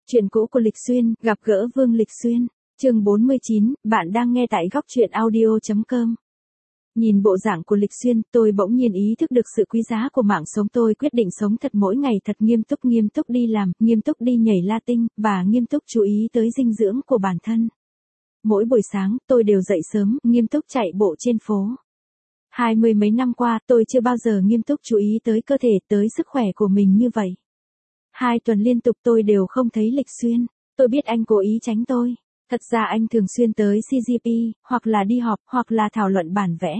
Chuyện cũ của Lịch Xuyên, gặp gỡ Vương Lịch Xuyên. Chương 49, bạn đang nghe tại góc truyện audio.com. Nhìn bộ dạng của Lịch Xuyên, tôi bỗng nhiên ý thức được sự quý giá của mạng sống. Tôi quyết định sống thật mỗi ngày thật nghiêm túc đi làm, nghiêm túc đi nhảy Latin, và nghiêm túc chú ý tới dinh dưỡng của bản thân. Mỗi buổi sáng, tôi đều dậy sớm, nghiêm túc chạy bộ trên phố. 20 mấy năm qua, tôi chưa bao giờ nghiêm túc chú ý tới cơ thể, tới sức khỏe của mình như vậy. 2 tuần liên tục tôi đều không thấy Lịch Xuyên. Tôi biết anh cố ý tránh tôi. Thật ra anh thường xuyên tới CGP, hoặc là đi họp, hoặc là thảo luận bản vẽ.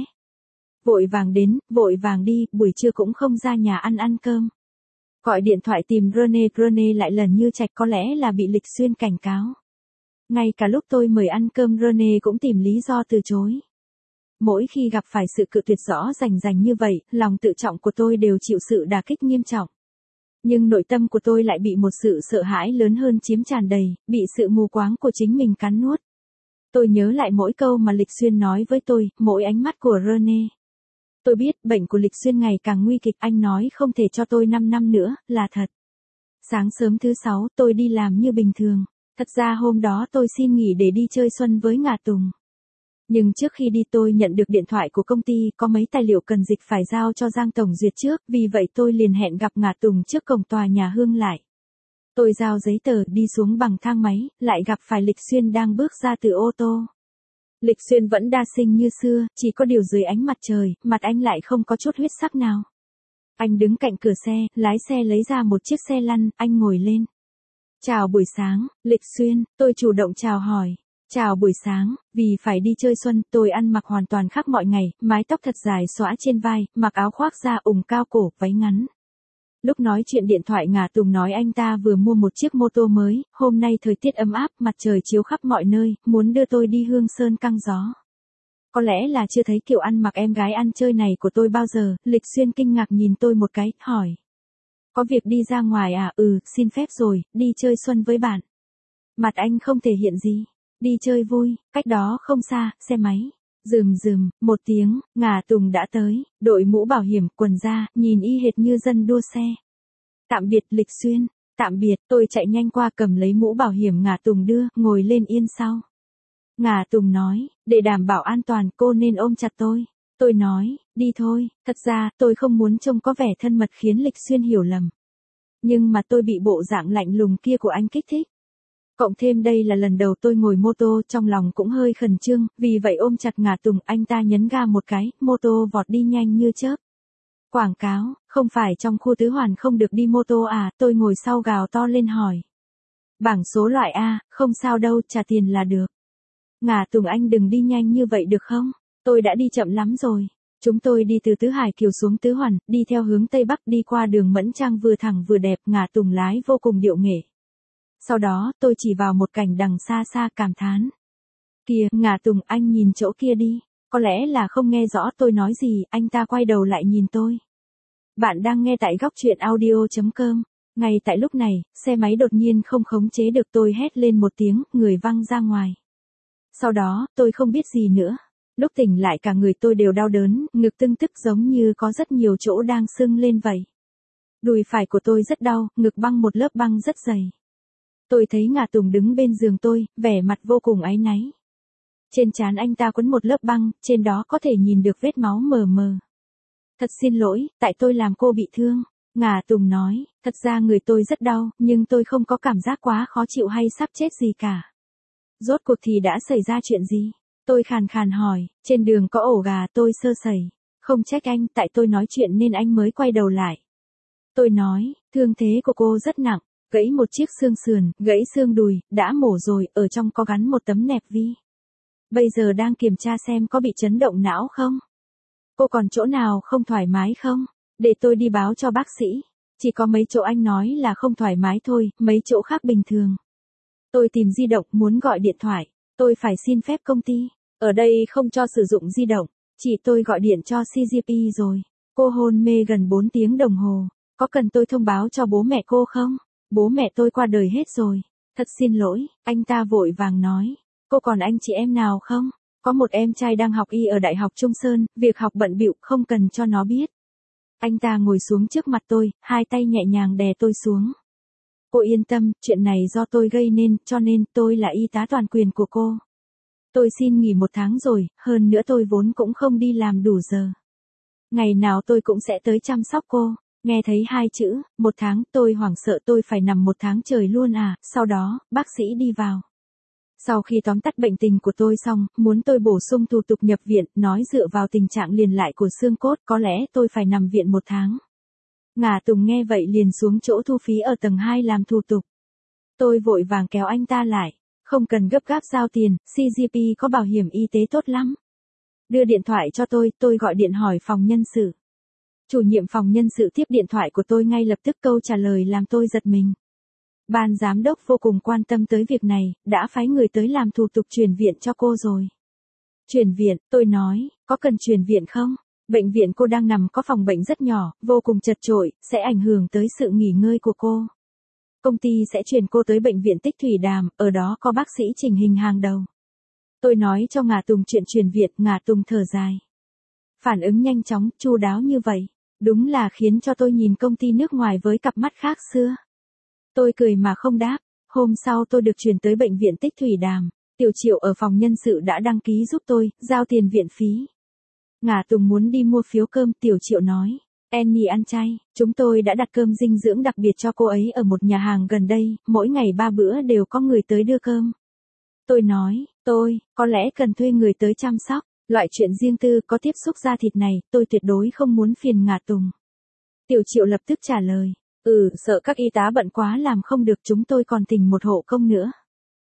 Vội vàng đến, vội vàng đi, buổi trưa cũng không ra nhà ăn cơm. Gọi điện thoại tìm Rene lại lần như trạch, có lẽ là bị Lịch Xuyên cảnh cáo. Ngay cả lúc tôi mời ăn cơm Rene cũng tìm lý do từ chối. Mỗi khi gặp phải sự cự tuyệt rõ rành như vậy, lòng tự trọng của tôi đều chịu sự đả kích nghiêm trọng. Nhưng nội tâm của tôi lại bị một sự sợ hãi lớn hơn chiếm tràn đầy, bị sự mù quáng của chính mình cắn nuốt. Tôi nhớ lại mỗi câu mà Lịch Xuyên nói với tôi, mỗi ánh mắt của Rene. Tôi biết bệnh của Lịch Xuyên ngày càng nguy kịch, anh nói không thể cho tôi 5 năm nữa, là thật. Sáng sớm thứ 6 tôi đi làm như bình thường. Thật ra hôm đó tôi xin nghỉ để đi chơi xuân với Ngà Tùng. Nhưng trước khi đi tôi nhận được điện thoại của công ty, có mấy tài liệu cần dịch phải giao cho Giang Tổng duyệt trước, vì vậy tôi liền hẹn gặp Ngà Tùng trước cổng tòa nhà Hương lại. Tôi giao giấy tờ, đi xuống bằng thang máy, lại gặp phải Lịch Xuyên đang bước ra từ ô tô. Lịch Xuyên vẫn đa sinh như xưa, chỉ có điều dưới ánh mặt trời, mặt anh lại không có chút huyết sắc nào. Anh đứng cạnh cửa xe, lái xe lấy ra một chiếc xe lăn, anh ngồi lên. Chào buổi sáng, Lịch Xuyên, tôi chủ động chào hỏi. Chào buổi sáng, vì phải đi chơi xuân, tôi ăn mặc hoàn toàn khác mọi ngày, mái tóc thật dài xõa trên vai, mặc áo khoác da ủng cao cổ, váy ngắn. Lúc nói chuyện điện thoại Ngà Tùng nói anh ta vừa mua một chiếc mô tô mới, hôm nay thời tiết ấm áp, mặt trời chiếu khắp mọi nơi, muốn đưa tôi đi Hương Sơn căng gió. Có lẽ là chưa thấy kiểu ăn mặc em gái ăn chơi này của tôi bao giờ, Lịch Xuyên kinh ngạc nhìn tôi một cái, hỏi. Có việc đi ra ngoài à? Xin phép rồi, đi chơi xuân với bạn. Mặt anh không thể hiện gì. Đi chơi vui, cách đó không xa, xe máy. Rườm, một tiếng, Ngà Tùng đã tới, đội mũ bảo hiểm, quần da, nhìn y hệt như dân đua xe. Tạm biệt Lịch Xuyên, tạm biệt, tôi chạy nhanh qua cầm lấy mũ bảo hiểm Ngà Tùng đưa, ngồi lên yên sau. Ngà Tùng nói, để đảm bảo an toàn cô nên ôm chặt tôi. Tôi nói, đi thôi, thật ra tôi không muốn trông có vẻ thân mật khiến Lịch Xuyên hiểu lầm. Nhưng mà tôi bị bộ dạng lạnh lùng kia của anh kích thích. Cộng thêm đây là lần đầu tôi ngồi mô tô, trong lòng cũng hơi khẩn trương, vì vậy ôm chặt Ngà Tùng, anh ta nhấn ga một cái, mô tô vọt đi nhanh như chớp. Quảng cáo, không phải trong khu tứ hoàn không được đi mô tô à? Tôi ngồi sau gào to lên hỏi. Bảng số loại A, không sao đâu, trả tiền là được. Ngà Tùng anh đừng đi nhanh như vậy được không? Tôi đã đi chậm lắm rồi. Chúng tôi đi từ Tứ Hải Kiều xuống Tứ Hoàn, đi theo hướng Tây Bắc đi qua đường Mẫn Trang vừa thẳng vừa đẹp, Ngà Tùng lái vô cùng điệu nghệ. Sau đó, tôi chỉ vào một cảnh đằng xa cảm thán. Kìa, Ngà Tùng, anh nhìn chỗ kia đi. Có lẽ là không nghe rõ tôi nói gì, anh ta quay đầu lại nhìn tôi. Bạn đang nghe tại góc truyện audio.com. Ngay tại lúc này, xe máy đột nhiên không khống chế được, tôi hét lên một tiếng, người văng ra ngoài. Sau đó, tôi không biết gì nữa. Lúc tỉnh lại cả người tôi đều đau đớn, ngực tưng tức giống như có rất nhiều chỗ đang sưng lên vậy. Đùi phải của tôi rất đau, ngực băng một lớp băng rất dày. Tôi thấy Ngà Tùng đứng bên giường tôi, vẻ mặt vô cùng áy náy. Trên trán anh ta quấn một lớp băng, trên đó có thể nhìn được vết máu mờ mờ. Thật xin lỗi, tại tôi làm cô bị thương. Ngà Tùng nói, thật ra người tôi rất đau, nhưng tôi không có cảm giác quá khó chịu hay sắp chết gì cả. Rốt cuộc thì đã xảy ra chuyện gì? Tôi khàn khàn hỏi, trên đường có ổ gà, tôi sơ sẩy. Không trách anh, tại tôi nói chuyện nên anh mới quay đầu lại. Tôi nói, thương thế của cô rất nặng. Gãy một chiếc xương sườn, gãy xương đùi, đã mổ rồi, ở trong có gắn một tấm nẹp vi. Bây giờ đang kiểm tra xem có bị chấn động não không? Cô còn chỗ nào không thoải mái không? Để tôi đi báo cho bác sĩ. Chỉ có mấy chỗ anh nói là không thoải mái thôi, mấy chỗ khác bình thường. Tôi tìm di động, muốn gọi điện thoại. Tôi phải xin phép công ty. Ở đây không cho sử dụng di động. Chỉ tôi gọi điện cho CGP rồi. Cô hôn mê gần 4 tiếng đồng hồ. Có cần tôi thông báo cho bố mẹ cô không? Bố mẹ tôi qua đời hết rồi. Thật xin lỗi, anh ta vội vàng nói. Cô còn anh chị em nào không? Có một em trai đang học y ở Đại học Trung Sơn, việc học bận bịu không cần cho nó biết. Anh ta ngồi xuống trước mặt tôi, hai tay nhẹ nhàng đè tôi xuống. Cô yên tâm, chuyện này do tôi gây nên, cho nên tôi là y tá toàn quyền của cô. Tôi xin nghỉ 1 tháng rồi, hơn nữa tôi vốn cũng không đi làm đủ giờ. Ngày nào tôi cũng sẽ tới chăm sóc cô. Nghe thấy 2 chữ, 1 tháng, tôi hoảng sợ tôi phải nằm 1 tháng trời luôn à, sau đó, bác sĩ đi vào. Sau khi tóm tắt bệnh tình của tôi xong, muốn tôi bổ sung thủ tục nhập viện, nói dựa vào tình trạng liền lại của xương cốt, có lẽ tôi phải nằm viện 1 tháng. Ngà Tùng nghe vậy liền xuống chỗ thu phí ở tầng 2 làm thủ tục. Tôi vội vàng kéo anh ta lại. Không cần gấp gáp giao tiền, CGP có bảo hiểm y tế tốt lắm. Đưa điện thoại cho tôi gọi điện hỏi phòng nhân sự. Chủ nhiệm phòng nhân sự tiếp điện thoại của tôi ngay lập tức câu trả lời làm tôi giật mình. Ban giám đốc vô cùng quan tâm tới việc này, đã phái người tới làm thủ tục chuyển viện cho cô rồi. Chuyển viện, tôi nói, có cần chuyển viện không? Bệnh viện cô đang nằm có phòng bệnh rất nhỏ, vô cùng chật chội, sẽ ảnh hưởng tới sự nghỉ ngơi của cô. Công ty sẽ chuyển cô tới bệnh viện Tích Thủy Đàm, ở đó có bác sĩ chỉnh hình hàng đầu. Tôi nói cho Ngà Tùng chuyện chuyển viện, Ngà Tùng thở dài. Phản ứng nhanh chóng, chu đáo như vậy, đúng là khiến cho tôi nhìn công ty nước ngoài với cặp mắt khác xưa. Tôi cười mà không đáp, hôm sau tôi được chuyển tới bệnh viện Tích Thủy Đàm, Tiểu Triệu ở phòng nhân sự đã đăng ký giúp tôi, giao tiền viện phí. Ngà Tùng muốn đi mua phiếu cơm, Tiểu Triệu nói. Annie ăn chay, chúng tôi đã đặt cơm dinh dưỡng đặc biệt cho cô ấy ở một nhà hàng gần đây, mỗi ngày 3 bữa đều có người tới đưa cơm. Tôi nói, có lẽ cần thuê người tới chăm sóc, loại chuyện riêng tư có tiếp xúc da thịt này, tôi tuyệt đối không muốn phiền Ngà Tùng. Tiểu Triệu lập tức trả lời, sợ các y tá bận quá làm không được, chúng tôi còn thỉnh một hộ công nữa.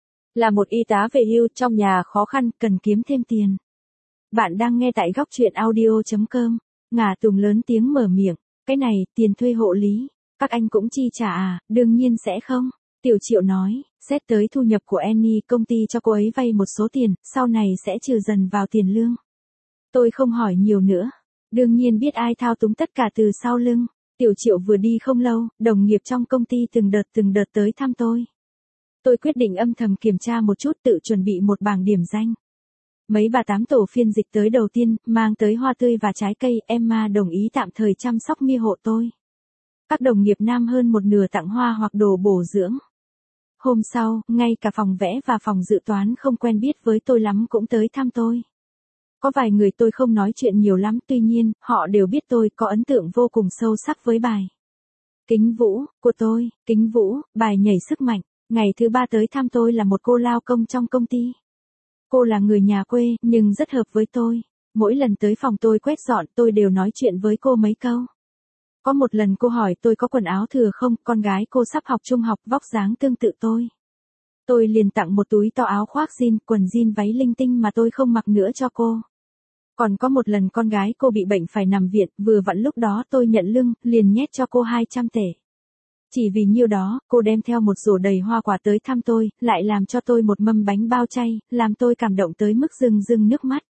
Là một y tá về hưu trong nhà khó khăn, cần kiếm thêm tiền. Bạn đang nghe tại góc truyện audio.com. Ngà Tùng lớn tiếng mở miệng, cái này, tiền thuê hộ lý, các anh cũng chi trả à, đương nhiên sẽ không. Tiểu Triệu nói, xét tới thu nhập của Annie, công ty cho cô ấy vay một số tiền, sau này sẽ trừ dần vào tiền lương. Tôi không hỏi nhiều nữa, đương nhiên biết ai thao túng tất cả từ sau lưng. Tiểu Triệu vừa đi không lâu, đồng nghiệp trong công ty từng đợt tới thăm tôi. Tôi quyết định âm thầm kiểm tra một chút, tự chuẩn bị một bảng điểm danh. Mấy bà tám tổ phiên dịch tới đầu tiên, mang tới hoa tươi và trái cây, Emma đồng ý tạm thời chăm sóc Mia hộ tôi. Các đồng nghiệp nam hơn một nửa tặng hoa hoặc đồ bổ dưỡng. Hôm sau, ngay cả phòng vẽ và phòng dự toán không quen biết với tôi lắm cũng tới thăm tôi. Có vài người tôi không nói chuyện nhiều lắm, tuy nhiên, họ đều biết tôi có ấn tượng vô cùng sâu sắc với bài Kính Vũ, của tôi, Kính Vũ, bài nhảy sức mạnh. Ngày thứ 3 tới thăm tôi là một cô lao công trong công ty. Cô là người nhà quê, nhưng rất hợp với tôi. Mỗi lần tới phòng tôi quét dọn, tôi đều nói chuyện với cô mấy câu. Có một lần cô hỏi tôi có quần áo thừa không, con gái cô sắp học trung học, vóc dáng tương tự tôi. Tôi liền tặng một túi to áo khoác jean, quần jean, váy linh tinh mà tôi không mặc nữa cho cô. Còn có một lần con gái cô bị bệnh phải nằm viện, vừa vặn lúc đó tôi nhận lương, liền nhét cho cô 200 tệ. Chỉ vì nhiêu đó, cô đem theo một rổ đầy hoa quả tới thăm tôi, lại làm cho tôi một mâm bánh bao chay, làm tôi cảm động tới mức rưng rưng nước mắt.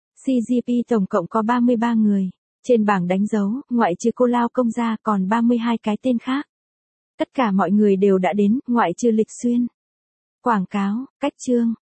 CGP tổng cộng có 33 người. Trên bảng đánh dấu, ngoại trừ cô lao công ra còn 32 cái tên khác. Tất cả mọi người đều đã đến, ngoại trừ Lịch Xuyên. Quảng cáo, cách chương.